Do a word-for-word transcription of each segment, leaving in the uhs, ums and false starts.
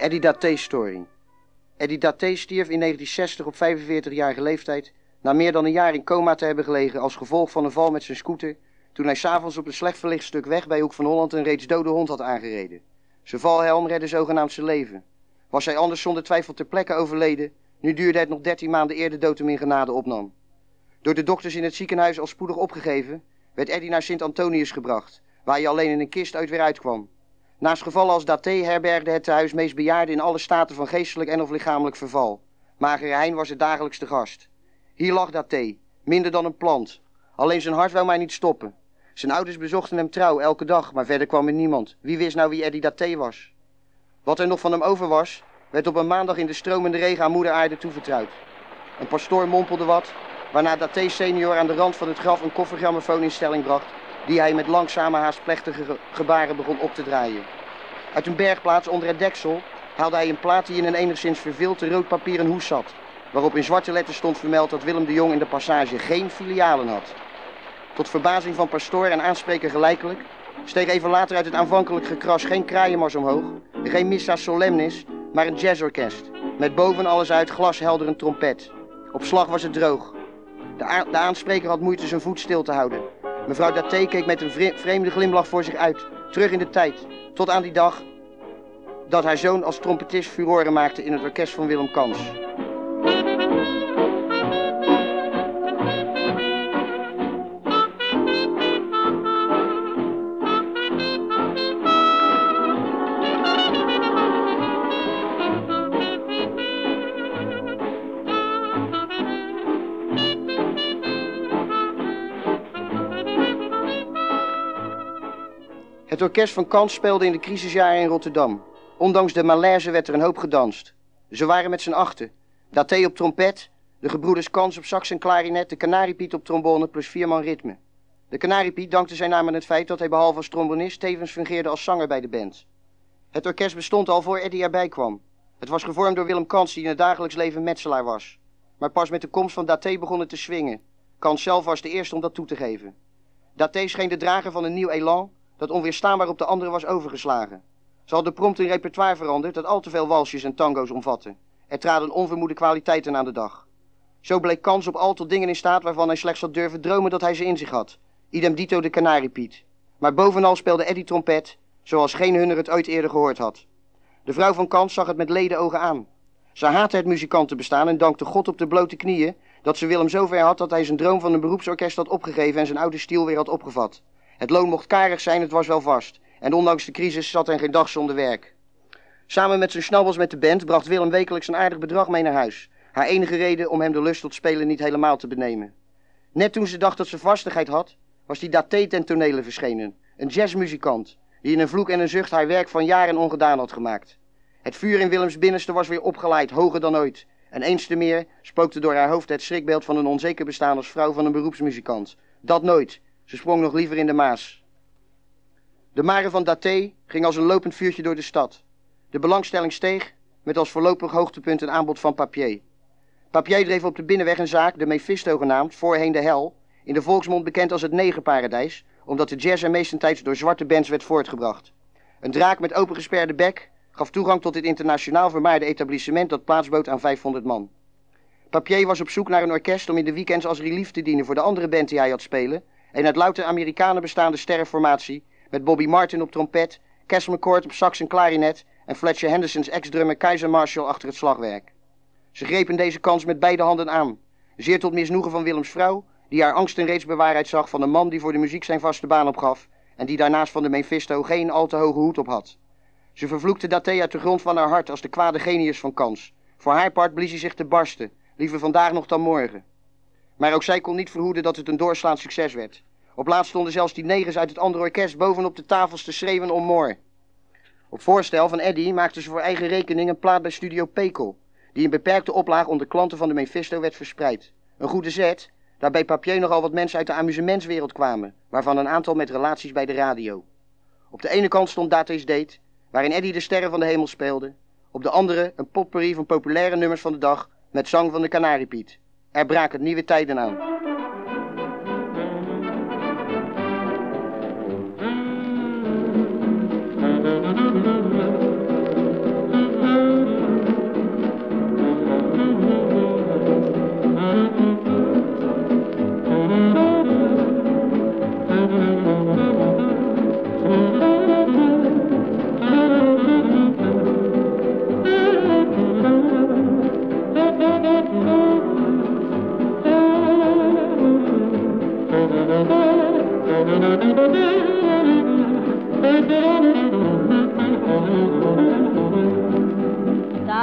Eddie Daté story. Eddie Daté stierf in negentien zestig op vijfenveertigjarige leeftijd na meer dan een jaar in coma te hebben gelegen als gevolg van een val met zijn scooter toen hij s'avonds op een slecht verlicht stuk weg bij Hoek van Holland een reeds dode hond had aangereden. Zijn valhelm redde zogenaamd zijn leven. Was hij anders zonder twijfel ter plekke overleden, nu duurde het nog dertien maanden eer de dood hem in genade opnam. Door de dokters in het ziekenhuis al spoedig opgegeven, werd Eddie naar Sint Antonius gebracht, waar hij alleen in een kist uit weer uitkwam. Naast gevallen als Daté herbergde het tehuis meest bejaarden in alle staten van geestelijk en of lichamelijk verval. Magere Hein was er dagelijks te gast. Hier lag Daté, minder dan een plant. Alleen zijn hart wou maar niet stoppen. Zijn ouders bezochten hem trouw elke dag, maar verder kwam er niemand. Wie wist nou wie Eddie Daté was? Wat er nog van hem over was, werd op een maandag in de stromende regen aan moeder aarde toevertrouwd. Een pastoor mompelde wat, waarna Daté senior aan de rand van het graf een koffergrammofoon in stelling bracht, die hij met langzame haast plechtige ge gebaren begon op te draaien. Uit een bergplaats onder het deksel haalde hij een plaat die in een enigszins vervilde rood papieren hoes zat, waarop in zwarte letters stond vermeld dat Willem de Jong in de Passage geen filialen had. Tot verbazing van pastoor en aanspreker gelijkelijk steeg even later uit het aanvankelijk gekras geen kraaienmars omhoog, geen missa solemnis, maar een jazzorkest, met boven alles uit glashelder een trompet. Op slag was het droog. De, de aanspreker had moeite zijn voet stil te houden. Mevrouw Daté keek met een vre vreemde glimlach voor zich uit, terug in de tijd, tot aan die dag dat haar zoon als trompetist furoren maakte in het orkest van Willem Kans. Het orkest van Kans speelde in de crisisjaren in Rotterdam. Ondanks de malaise werd er een hoop gedanst. Ze waren met z'n achten. Daté op trompet, de gebroeders Kans op sax en klarinet, de Kanariepiet op trombone plus vier man ritme. De Kanariepiet dankte zijn naam aan het feit dat hij behalve als trombonist tevens fungeerde als zanger bij de band. Het orkest bestond al voor Eddie erbij kwam. Het was gevormd door Willem Kans, die in het dagelijks leven metselaar was. Maar pas met de komst van Daté begon het te swingen. Kans zelf was de eerste om dat toe te geven. Daté scheen de drager van een nieuw elan dat onweerstaanbaar op de anderen was overgeslagen. Ze hadden prompt een repertoire veranderd dat al te veel walsjes en tango's omvatte. Er traden onvermoede kwaliteiten aan de dag. Zo bleek Kans op al tot dingen in staat waarvan hij slechts had durven dromen dat hij ze in zich had. Idem dito de Kanariepiet. Maar bovenal speelde Eddie trompet, zoals geen hunner het ooit eerder gehoord had. De vrouw van Kans zag het met ledenogen aan. Ze haatte het muzikantenbestaan en dankte God op de blote knieën dat ze Willem zover had dat hij zijn droom van een beroepsorkest had opgegeven en zijn oude stiel weer had opgevat. Het loon mocht karig zijn, het was wel vast. En ondanks de crisis zat hij geen dag zonder werk. Samen met zijn schnabbels met de band bracht Willem wekelijks een aardig bedrag mee naar huis. Haar enige reden om hem de lust tot spelen niet helemaal te benemen. Net toen ze dacht dat ze vastigheid had, was die Daté ten tonele verschenen. Een jazzmuzikant, die in een vloek en een zucht haar werk van jaren ongedaan had gemaakt. Het vuur in Willems binnenste was weer opgeleid, hoger dan ooit. En eens te meer spookte door haar hoofd het schrikbeeld van een onzeker bestaan als vrouw van een beroepsmuzikant. Dat nooit. Ze sprong nog liever in de Maas. De mare van Daté ging als een lopend vuurtje door de stad. De belangstelling steeg, met als voorlopig hoogtepunt een aanbod van Papier. Papier dreef op de binnenweg een zaak, de Mephisto genaamd, voorheen de Hel, in de volksmond bekend als het negerparadijs, omdat de jazz er meestentijds door zwarte bands werd voortgebracht. Een draak met opengesperde bek gaf toegang tot dit internationaal vermaarde etablissement dat plaats bood aan vijfhonderd man. Papier was op zoek naar een orkest om in de weekends als relief te dienen voor de andere band die hij had spelen, een uit louter Amerikanen bestaande sterrenformatie met Bobby Martin op trompet, Cass McCord op sax en klarinet en Fletcher Henderson's ex-drummer Kaiser Marshall achter het slagwerk. Ze grepen deze kans met beide handen aan, zeer tot misnoegen van Willems vrouw, die haar angsten reeds bewaarheid zag van een man die voor de muziek zijn vaste baan opgaf en die daarnaast van de Mephisto geen al te hoge hoed op had. Ze vervloekte Daté uit de grond van haar hart als de kwade genius van Kans. Voor haar part blies hij zich te barsten, liever vandaag nog dan morgen. Maar ook zij kon niet verhoeden dat het een doorslaand succes werd. Op laatst stonden zelfs die negers uit het andere orkest bovenop de tafels te schreeuwen om more. Op voorstel van Eddie maakten ze voor eigen rekening een plaat bij Studio Pekel, die in beperkte oplaag onder klanten van de Mephisto werd verspreid. Een goede zet, daar bij Papier nogal wat mensen uit de amusementswereld kwamen, waarvan een aantal met relaties bij de radio. Op de ene kant stond Daté's Date, waarin Eddie de sterren van de hemel speelde. Op de andere een potpourri van populaire nummers van de dag met zang van de Kanariepiet. Er braken nieuwe tijden aan. Thank you.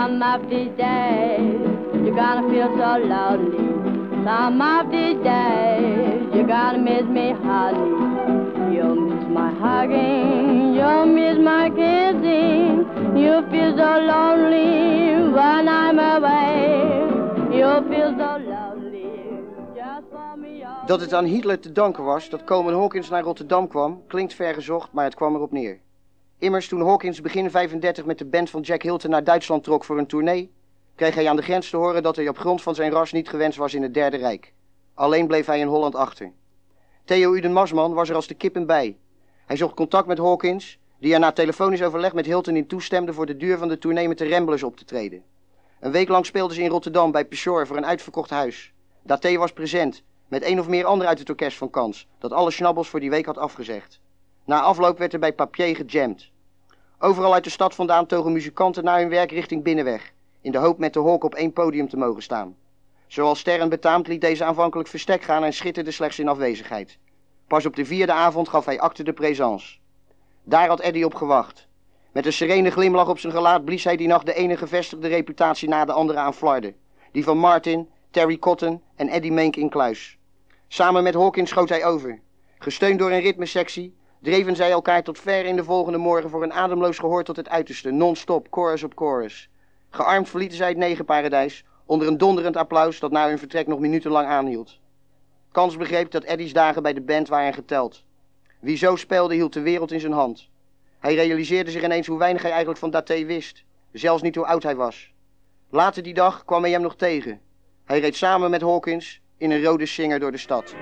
Some of these days you're gonna feel so lonely. Some of these days you're gonna miss me, honey. You'll miss my hugging, you'll miss my kissing. You feel so lonely when I'm away. You feel so lonely just for me. Dat het aan Hitler te danken was dat Coleman Hawkins naar Rotterdam kwam, klinkt vergezocht, maar het kwam erop neer. Immers, toen Hawkins begin vijfendertig met de band van Jack Hilton naar Duitsland trok voor een tournee, kreeg hij aan de grens te horen dat hij op grond van zijn ras niet gewenst was in het Derde Rijk. Alleen bleef hij in Holland achter. Theo Uden Marsman was er als de kippen bij. Hij zocht contact met Hawkins, die er na telefonisch overleg met Hilton in toestemde voor de duur van de tournee met de Ramblers op te treden. Een week lang speelden ze in Rotterdam bij Peshore voor een uitverkocht huis. Daté was present, met een of meer anderen uit het orkest van Kans, dat alle schnabbels voor die week had afgezegd. Na afloop werd er bij Papier gejamd. Overal uit de stad vandaan togen muzikanten naar hun werk richting Binnenweg, in de hoop met de Hawk op één podium te mogen staan. Zoals sterren betaamt liet deze aanvankelijk verstek gaan en schitterde slechts in afwezigheid. Pas op de vierde avond gaf hij acte de présence. Daar had Eddie op gewacht. Met een serene glimlach op zijn gelaat blies hij die nacht de ene gevestigde reputatie na de andere aan flarden. Die van Martin, Terry Cotton en Eddie Menk in kluis. Samen met Hawkins schoot hij over. Gesteund door een ritmesectie dreven zij elkaar tot ver in de volgende morgen voor een ademloos gehoor tot het uiterste, non-stop, chorus op chorus. Gearmd verlieten zij het negenparadijs onder een donderend applaus dat na hun vertrek nog minutenlang aanhield. Kans begreep dat Eddie's dagen bij de band waren geteld. Wie zo speelde hield de wereld in zijn hand. Hij realiseerde zich ineens hoe weinig hij eigenlijk van Daté wist, zelfs niet hoe oud hij was. Later die dag kwam hij hem nog tegen. Hij reed samen met Hawkins in een rode Singer door de stad.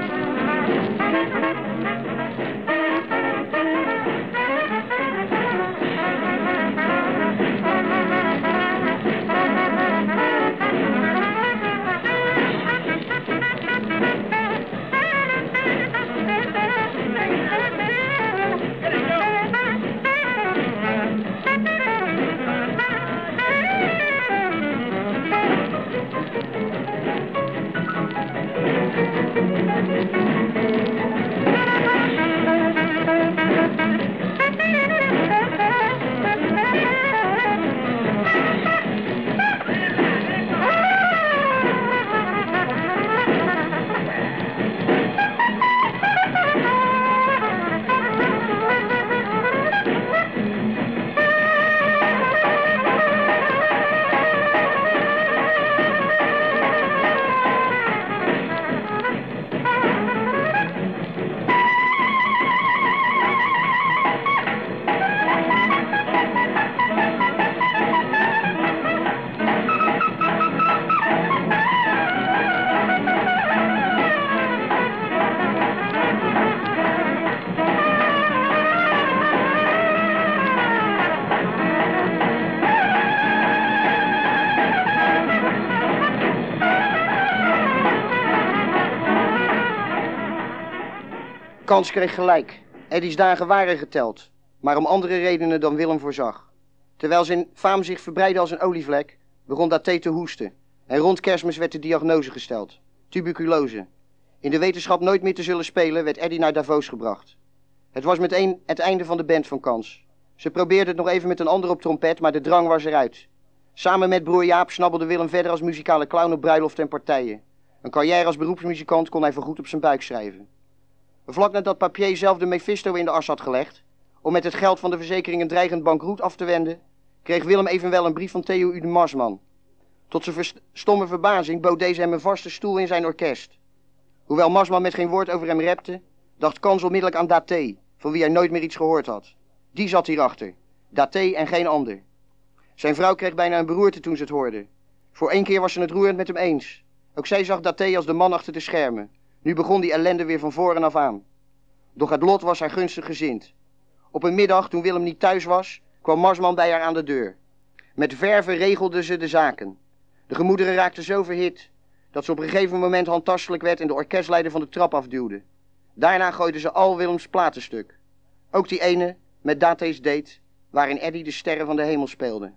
Kans kreeg gelijk. Eddie's dagen waren geteld, maar om andere redenen dan Willem voorzag. Terwijl zijn faam zich verbreidde als een olievlek, begon Daté te hoesten. En rond Kerstmis werd de diagnose gesteld: tuberculose. In de wetenschap nooit meer te zullen spelen, werd Eddie naar Davos gebracht. Het was meteen het einde van de band van Kans. Ze probeerden het nog even met een ander op trompet, maar de drang was eruit. Samen met broer Jaap snabbelde Willem verder als muzikale clown op bruiloften en partijen. Een carrière als beroepsmuzikant kon hij voorgoed op zijn buik schrijven. Vlak nadat Papier zelf de Mephisto in de as had gelegd, om met het geld van de verzekering een dreigend bankroet af te wenden, kreeg Willem evenwel een brief van Theo Uden Marsman. Tot zijn stomme verbazing bood deze hem een vaste stoel in zijn orkest. Hoewel Marsman met geen woord over hem repte, dacht Kans onmiddellijk aan Daté, van wie hij nooit meer iets gehoord had. Die zat hierachter, Daté en geen ander. Zijn vrouw kreeg bijna een beroerte toen ze het hoorde. Voor één keer was ze het roerend met hem eens. Ook zij zag Daté als de man achter de schermen. Nu begon die ellende weer van voren af aan. Doch het lot was haar gunstig gezind. Op een middag, toen Willem niet thuis was, kwam Marsman bij haar aan de deur. Met verve regelden ze de zaken. De gemoederen raakten zo verhit, dat ze op een gegeven moment handtastelijk werd en de orkestleider van de trap afduwde. Daarna gooiden ze al Willems platen stuk. Ook die ene, met Daté's Date, waarin Eddie de sterren van de hemel speelde.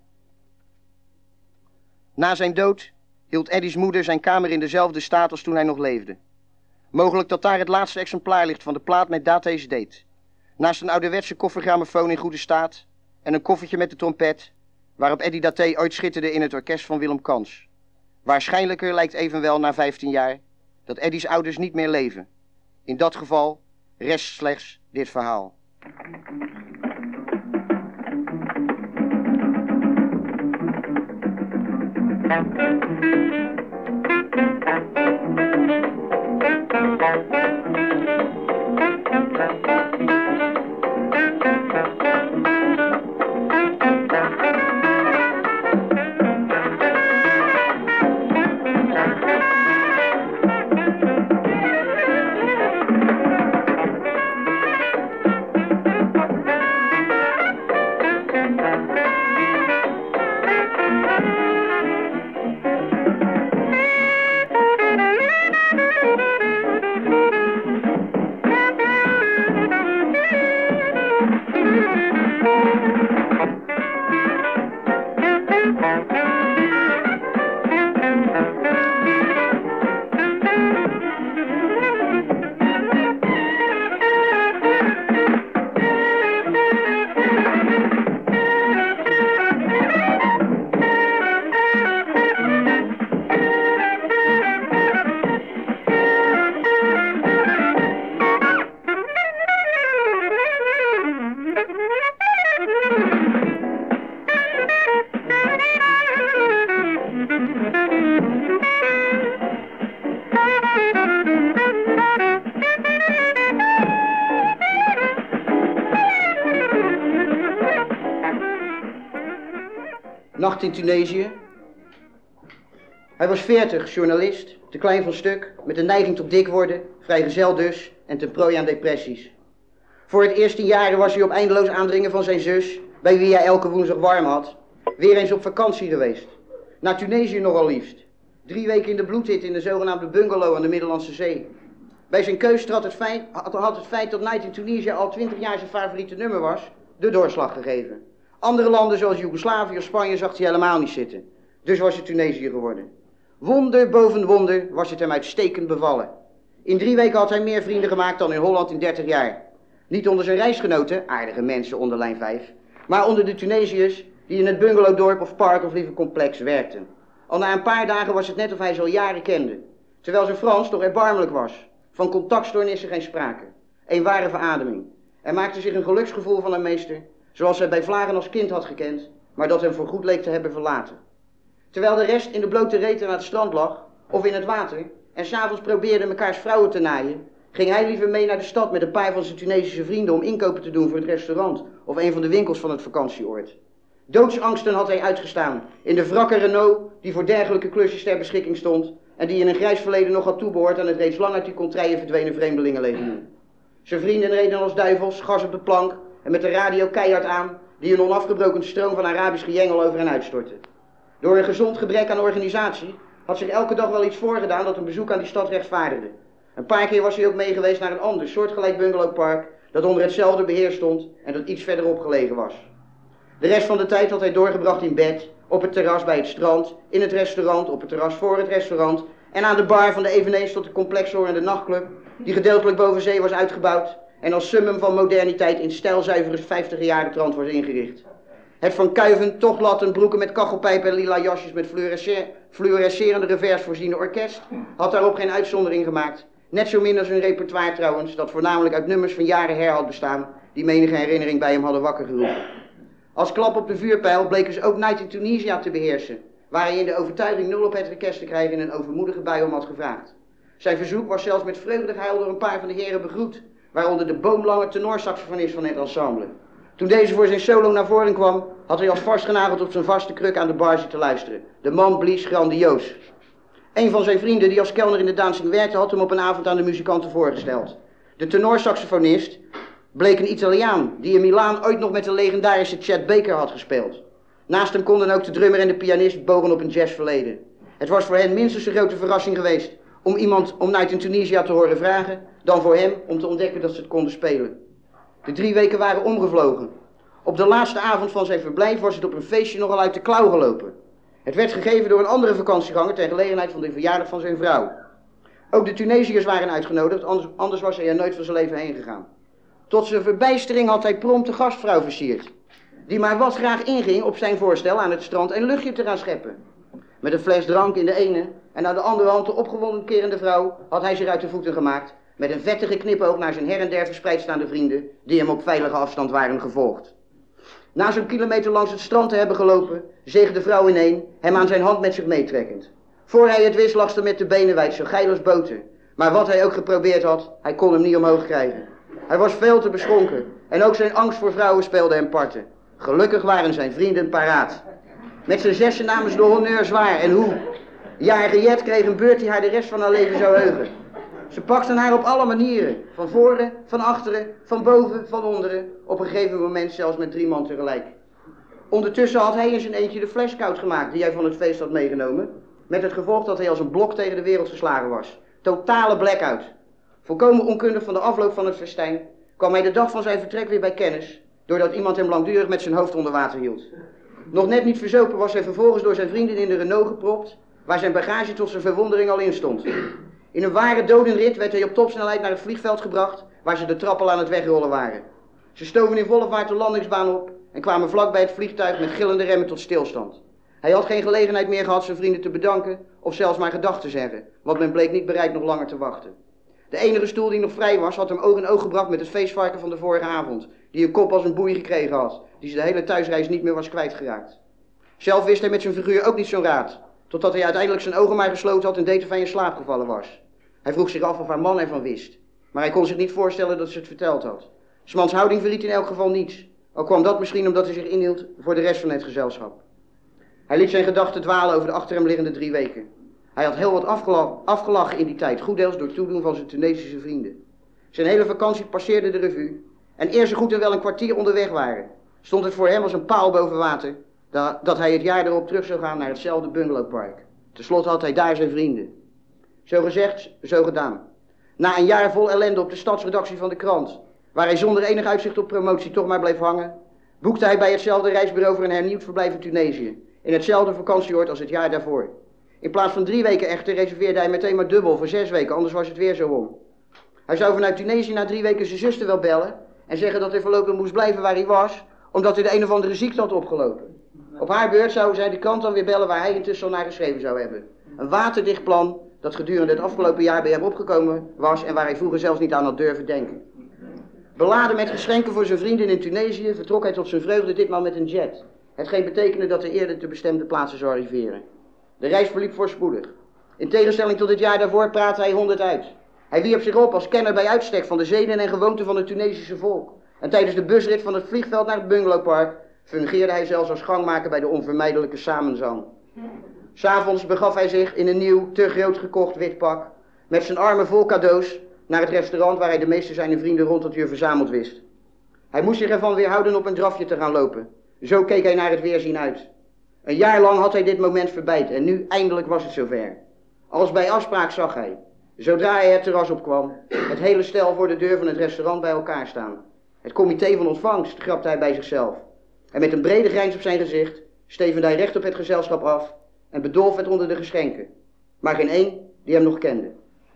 Na zijn dood hield Eddie's moeder zijn kamer in dezelfde staat als toen hij nog leefde. Mogelijk dat daar het laatste exemplaar ligt van de plaat met Daté's Date. Naast een ouderwetse koffergrammofoon in goede staat en een koffertje met de trompet, waarop Eddie Daté ooit schitterde in het orkest van Willem Kans. Waarschijnlijker lijkt evenwel na vijftien jaar dat Eddie's ouders niet meer leven. In dat geval rest slechts dit verhaal. Nacht in Tunesië. Hij was veertig, journalist, te klein van stuk, met een neiging tot dik worden, vrijgezel dus en ten prooi aan depressies. Voor het eerst in jaren was hij op eindeloos aandringen van zijn zus, bij wie hij elke woensdag warm had, weer eens op vakantie geweest. Naar Tunesië nogal liefst. Drie weken in de bloedhit in de zogenaamde bungalow aan de Middellandse Zee. Bij zijn keus trad het feit, had het feit dat Night in Tunisia al twintig jaar zijn favoriete nummer was, de doorslag gegeven. Andere landen zoals Joegoslavië of Spanje zag hij helemaal niet zitten. Dus was het Tunesië geworden. Wonder boven wonder was het hem uitstekend bevallen. In drie weken had hij meer vrienden gemaakt dan in Holland in dertig jaar. Niet onder zijn reisgenoten, aardige mensen onder lijn vijf, maar onder de Tunesiërs die in het bungalowdorp of park of liever complex werkten. Al na een paar dagen was het net of hij ze al jaren kende. Terwijl zijn Frans toch erbarmelijk was. Van contactstoornissen geen sprake. Een ware verademing. Er maakte zich een geluksgevoel van een meester, zoals hij bij Vlagen als kind had gekend, maar dat hem voorgoed leek te hebben verlaten. Terwijl de rest in de blote reet aan het strand lag, of in het water, en s'avonds probeerde mekaars vrouwen te naaien, ging hij liever mee naar de stad met een paar van zijn Tunesische vrienden om inkopen te doen voor het restaurant of een van de winkels van het vakantieoord. Doodsangsten had hij uitgestaan in de wrakke Renault die voor dergelijke klusjes ter beschikking stond en die in een grijs verleden nog had toebehoord aan het reeds lang uit die contraien verdwenen vreemdelingenlegioen. Zijn vrienden reden als duivels, gas op de plank en met de radio keihard aan die een onafgebroken stroom van Arabisch gejengel over hen uitstortte. Door een gezond gebrek aan organisatie had zich elke dag wel iets voorgedaan dat een bezoek aan die stad rechtvaardigde. Een paar keer was hij ook meegeweest naar een ander soortgelijk bungalowpark dat onder hetzelfde beheer stond en dat iets verderop gelegen was. De rest van de tijd had hij doorgebracht in bed, op het terras bij het strand, in het restaurant, op het terras voor het restaurant en aan de bar van de eveneens tot de complex horende nachtclub die gedeeltelijk boven zee was uitgebouwd en als summum van moderniteit in stijlzuivere vijftiger jaren trant was ingericht. Het van kuiven, tochtlatten, broeken met kachelpijpen en lila jasjes met fluorescerende revers voorziene orkest had daarop geen uitzondering gemaakt. Net zo min als hun repertoire trouwens, dat voornamelijk uit nummers van jaren her had bestaan, die menige herinnering bij hem hadden wakker geroepen. Als klap op de vuurpijl bleken ze ook Night in Tunisia te beheersen, waar hij in de overtuiging nul op het orkest te krijgen in een overmoedige bui om had gevraagd. Zijn verzoek was zelfs met vreugdegehuil door een paar van de heren begroet, waaronder de boomlange tenorsaxofonist van het ensemble. Toen deze voor zijn solo naar voren kwam, had hij als vastgenageld op zijn vaste kruk aan de bar zitten luisteren. De man blies grandioos. Een van zijn vrienden die als kelner in de dancing werkte had hem op een avond aan de muzikanten voorgesteld. De tenorsaxofonist bleek een Italiaan die in Milaan ooit nog met de legendarische Chet Baker had gespeeld. Naast hem konden ook de drummer en de pianist bogen op een jazzverleden. Het was voor hen minstens een grote verrassing geweest om iemand om Night in Tunisia te horen vragen, dan voor hem om te ontdekken dat ze het konden spelen. De drie weken waren omgevlogen. Op de laatste avond van zijn verblijf was het op een feestje nogal uit de klauw gelopen. Het werd gegeven door een andere vakantieganger ter gelegenheid van de verjaardag van zijn vrouw. Ook de Tunesiërs waren uitgenodigd, anders, anders was hij er nooit van zijn leven heen gegaan. Tot zijn verbijstering had hij prompt de gastvrouw versierd. die maar wat graag inging op zijn voorstel aan het strand een luchtje te gaan scheppen. Met een fles drank in de ene en aan de andere hand de opgewonden kerende vrouw had hij zich uit de voeten gemaakt, met een vettige knipoog naar zijn her en der verspreid staande vrienden, die hem op veilige afstand waren gevolgd. Na zo'n kilometer langs het strand te hebben gelopen, zeeg de vrouw ineen, hem aan zijn hand met zich meetrekkend. Voor hij het wist lag ze met de benen wijd, zo geil als boter. Maar wat hij ook geprobeerd had, hij kon hem niet omhoog krijgen. Hij was veel te beschonken en ook zijn angst voor vrouwen speelde hem parten. Gelukkig waren zijn vrienden paraat. Met zijn zessen namen ze de honneur zwaar en hoe. Jarige Jet kreeg een beurt die haar de rest van haar leven zou heugen. Ze pakten haar op alle manieren, van voren, van achteren, van boven, van onderen, op een gegeven moment zelfs met drie man tegelijk. Ondertussen had hij in zijn eentje de fles koud gemaakt die hij van het feest had meegenomen, met het gevolg dat hij als een blok tegen de wereld geslagen was. Totale blackout. Volkomen onkundig van de afloop van het festijn kwam hij de dag van zijn vertrek weer bij kennis, doordat iemand hem langdurig met zijn hoofd onder water hield. Nog net niet verzopen was hij vervolgens door zijn vrienden in de Renault gepropt, waar zijn bagage tot zijn verwondering al in stond. In een ware dodenrit werd hij op topsnelheid naar het vliegveld gebracht, waar ze de trappen aan het wegrollen waren. Ze stoven in volle vaart de landingsbaan op en kwamen vlak bij het vliegtuig met gillende remmen tot stilstand. Hij had geen gelegenheid meer gehad zijn vrienden te bedanken of zelfs maar gedag te zeggen, want men bleek niet bereid nog langer te wachten. De enige stoel die nog vrij was, had hem oog in oog gebracht met het feestvarken van de vorige avond, die een kop als een boei gekregen had, die ze de hele thuisreis niet meer was kwijtgeraakt. Zelf wist hij met zijn figuur ook niet zo'n raad, totdat hij uiteindelijk zijn ogen maar gesloten had en deed of hij in slaap gevallen was. Hij vroeg zich af of haar man ervan wist, maar hij kon zich niet voorstellen dat ze het verteld had. 's Mans houding verriet in elk geval niets, al kwam dat misschien omdat hij zich inhield voor de rest van het gezelschap. Hij liet zijn gedachten dwalen over de achter hem liggende drie weken. Hij had heel wat afgelachen, afgelachen in die tijd, goeddeels door toedoen van zijn Tunesische vrienden. Zijn hele vakantie passeerde de revue en eer ze goed en wel een kwartier onderweg waren, stond het voor hem als een paal boven water dat, dat hij het jaar erop terug zou gaan naar hetzelfde bungalowpark. Ten slotte had hij daar zijn vrienden. Zo gezegd, zo gedaan. Na een jaar vol ellende op de stadsredactie van de krant, waar hij zonder enig uitzicht op promotie toch maar bleef hangen, boekte hij bij hetzelfde reisbureau voor een hernieuwd verblijf in Tunesië, in hetzelfde vakantieoord als het jaar daarvoor. In plaats van drie weken echter reserveerde hij meteen maar dubbel voor zes weken, anders was het weer zo om. Hij zou vanuit Tunesië na drie weken zijn zuster wel bellen en zeggen dat hij voorlopig moest blijven waar hij was, omdat hij de een of andere ziekte had opgelopen. Op haar beurt zou zij de krant dan weer bellen waar hij intussen al naar geschreven zou hebben. Een waterdicht plan dat gedurende het afgelopen jaar bij hem opgekomen was en waar hij vroeger zelfs niet aan had durven denken. Beladen met geschenken voor zijn vrienden in Tunesië vertrok hij tot zijn vreugde ditmaal met een jet. Hetgeen betekende dat hij eerder te bestemde plaatsen zou arriveren. De reis verliep voorspoedig. In tegenstelling tot het jaar daarvoor praatte hij honderd uit. Hij wierp zich op als kenner bij uitstek van de zeden en gewoonten van het Tunesische volk. En tijdens de busrit van het vliegveld naar het bungalowpark fungeerde hij zelfs als gangmaker bij de onvermijdelijke samenzang. 'S Avonds begaf hij zich in een nieuw, te groot gekocht wit pak, met zijn armen vol cadeaus, naar het restaurant waar hij de meeste zijn vrienden rond het uur verzameld wist. Hij moest zich ervan weerhouden op een drafje te gaan lopen. Zo keek hij naar het weerzien uit. Een jaar lang had hij dit moment verbijt en nu eindelijk was het zover. Als bij afspraak zag hij, zodra hij het terras opkwam, het hele stel voor de deur van het restaurant bij elkaar staan. Het comité van ontvangst, grapte hij bij zichzelf. En met een brede grijns op zijn gezicht stevende hij recht op het gezelschap af en bedolf het onder de geschenken. Maar geen één die hem nog kende.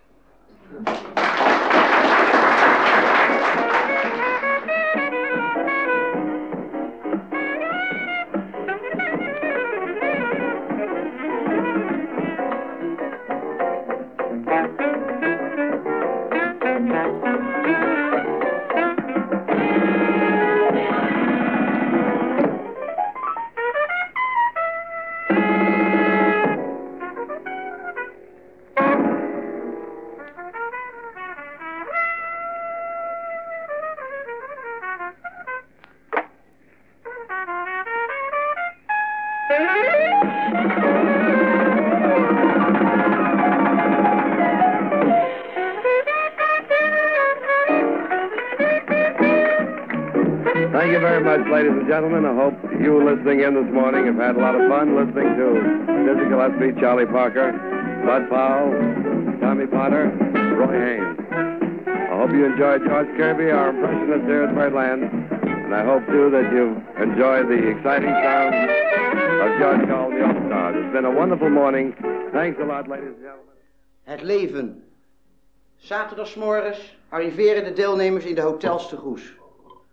Thank you very much, ladies and gentlemen. I hope you listening in this morning have had a lot of fun listening to Dizzy Gillespie, Charlie Parker, Bud Powell, Tommy Potter, Roy Haynes. I hope you enjoyed George Kirby, our impressionist here at Birdland, and I hope, too, that you enjoyed the exciting sound of George called the All-Stars. It's been a wonderful morning. Thanks a lot, ladies and gentlemen. Het leven. Zaterdagsmorgens arriveren de deelnemers in de hotels te Goes.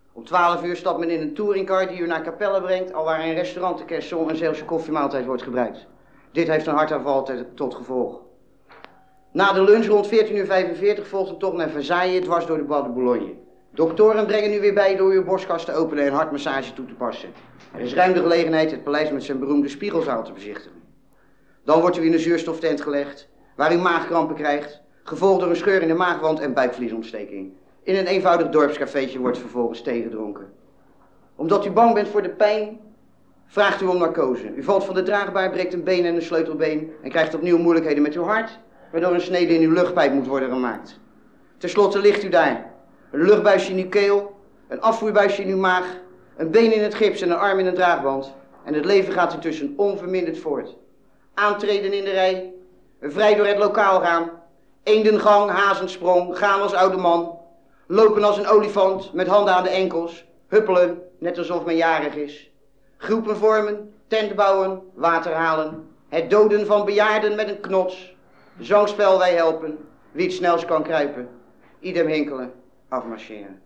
Om twaalf uur stapt men in een touringcar die u naar Capelle brengt, alwaar een restaurant, de Caisson en zelfs een koffiemaaltijd wordt gebruikt. Dit heeft een hartaanval tot gevolg. Na de lunch rond veertien uur vijfenveertig volgt een tocht naar Versailles, dwars door de Bois de Boulogne. Doktoren brengen u weer bij door uw borstkast te openen en hartmassage toe te passen. Er is ruim de gelegenheid het paleis met zijn beroemde spiegelzaal te bezichtigen. Dan wordt u in een zuurstoftent gelegd, waar u maagkrampen krijgt, gevolgd door een scheur in de maagwand en buikvliesontsteking. In een eenvoudig dorpscafeetje wordt vervolgens thee gedronken. Omdat u bang bent voor de pijn, vraagt u om narcose. U valt van de draagbaar, breekt een been en een sleutelbeen en krijgt opnieuw moeilijkheden met uw hart, waardoor een snede in uw luchtpijp moet worden gemaakt. Ten slotte ligt u daar. Een luchtbuisje in uw keel, een afvoerbuisje in uw maag, een been in het gips en een arm in een draagband. En het leven gaat intussen onverminderd voort. Aantreden in de rij, vrij door het lokaal gaan, eendengang, hazensprong, gaan als oude man, lopen als een olifant met handen aan de enkels, huppelen, net alsof men jarig is. Groepen vormen, tent bouwen, water halen, het doden van bejaarden met een knots, zangspel wij helpen, wie het snelst kan kruipen, idem hinkelen, afmarcheren.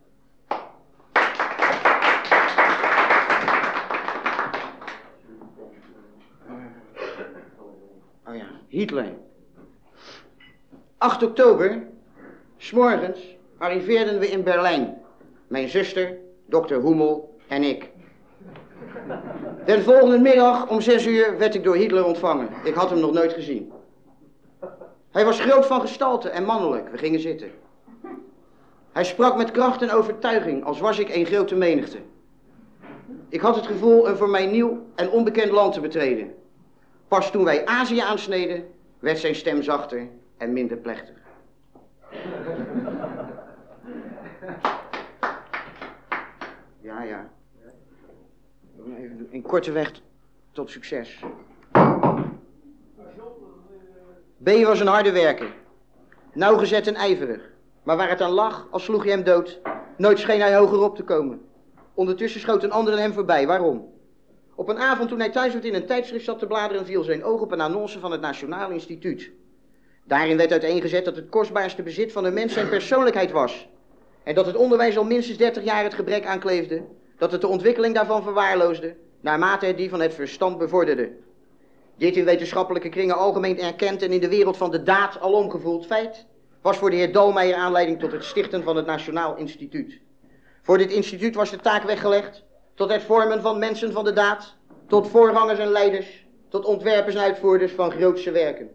Oh ja, Hitler. acht oktober, 's morgens, arriveerden we in Berlijn. Mijn zuster, dokter Hummel en ik. De volgende middag om zes uur werd ik door Hitler ontvangen. Ik had hem nog nooit gezien. Hij was groot van gestalte en mannelijk. We gingen zitten. Hij sprak met kracht en overtuiging, als was ik een grote menigte. Ik had het gevoel een voor mij nieuw en onbekend land te betreden. Pas toen wij Azië aansneden, werd zijn stem zachter en minder plechtig. Ja, ja. Even een korte weg tot succes. B was een harde werker. Nauwgezet en ijverig. Maar waar het aan lag, als sloeg je hem dood, nooit scheen hij hoger op te komen. Ondertussen schoot een ander hem voorbij. Waarom? Op een avond toen hij thuis werd in een tijdschrift zat te bladeren, viel zijn oog op een annonce van het Nationaal Instituut. Daarin werd uiteengezet dat het kostbaarste bezit van een mens zijn persoonlijkheid was. En dat het onderwijs al minstens dertig jaar het gebrek aankleefde, dat het de ontwikkeling daarvan verwaarloosde, naarmate het die van het verstand bevorderde. Dit in wetenschappelijke kringen algemeen erkend en in de wereld van de daad alom gevoeld feit, was voor de heer Dalmeijer aanleiding tot het stichten van het Nationaal Instituut. Voor dit instituut was de taak weggelegd tot het vormen van mensen van de daad, tot voorgangers en leiders, tot ontwerpers en uitvoerders van grootse werken.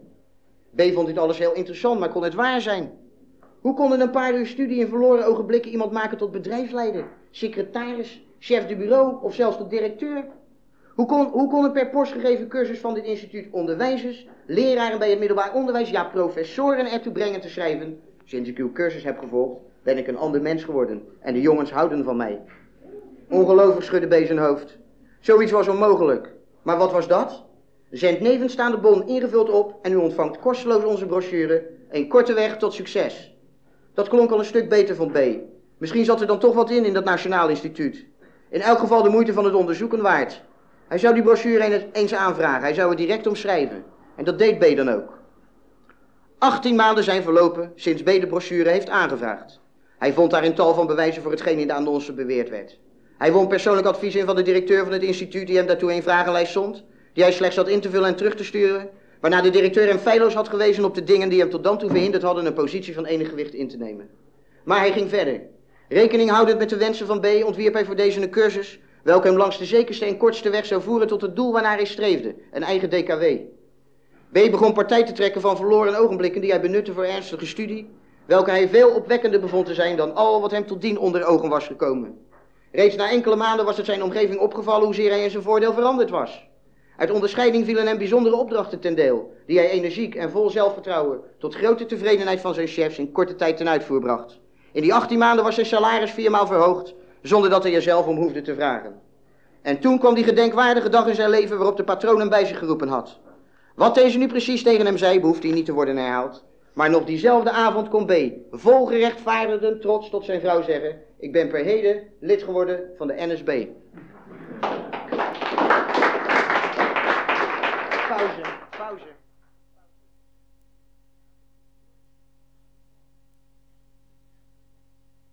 B vond dit alles heel interessant, maar kon het waar zijn? Hoe konden een paar uur studie in verloren ogenblikken iemand maken tot bedrijfsleider, secretaris, chef de bureau of zelfs tot directeur? Hoe kon, hoe kon een per post gegeven cursus van dit instituut onderwijzers, leraren bij het middelbaar onderwijs, ja professoren ertoe brengen te schrijven? Sinds ik uw cursus heb gevolgd, ben ik een ander mens geworden en de jongens houden van mij. Ongelooflijk schudde B zijn hoofd. Zoiets was onmogelijk. Maar wat was dat? Zend nevenstaande bon ingevuld op en u ontvangt kosteloos onze brochure, een korte weg tot succes. Dat klonk al een stuk beter van B. Misschien zat er dan toch wat in in dat Nationaal Instituut. In elk geval de moeite van het onderzoeken waard. Hij zou die brochure eens aanvragen, hij zou het direct omschrijven. En dat deed B dan ook. achttien maanden zijn verlopen sinds B de brochure heeft aangevraagd. Hij vond daarin tal van bewijzen voor hetgeen in de annonce beweerd werd. Hij won persoonlijk advies in van de directeur van het instituut die hem daartoe een vragenlijst zond, die hij slechts had in te vullen en terug te sturen, waarna de directeur hem feilloos had gewezen op de dingen die hem tot dan toe verhinderd hadden een positie van enig gewicht in te nemen. Maar hij ging verder. Rekening houdend met de wensen van B ontwierp hij voor deze een cursus, welke hem langs de zekerste en kortste weg zou voeren tot het doel waarnaar hij streefde, een eigen D K W. B begon partij te trekken van verloren ogenblikken die hij benutte voor ernstige studie, welke hij veel opwekkender bevond te zijn dan al wat hem tot dien onder ogen was gekomen. Reeds na enkele maanden was het zijn omgeving opgevallen hoezeer hij in zijn voordeel veranderd was. Uit onderscheiding vielen hem bijzondere opdrachten ten deel, die hij energiek en vol zelfvertrouwen tot grote tevredenheid van zijn chefs in korte tijd ten uitvoer bracht. In die achttien maanden was zijn salaris viermaal verhoogd, zonder dat hij er zelf om hoefde te vragen. En toen kwam die gedenkwaardige dag in zijn leven waarop de patroon hem bij zich geroepen had. Wat deze nu precies tegen hem zei, behoeft hij niet te worden herhaald. Maar nog diezelfde avond kon B, vol gerechtvaardigden trots tot zijn vrouw zeggen: ik ben per heden lid geworden van de N S B.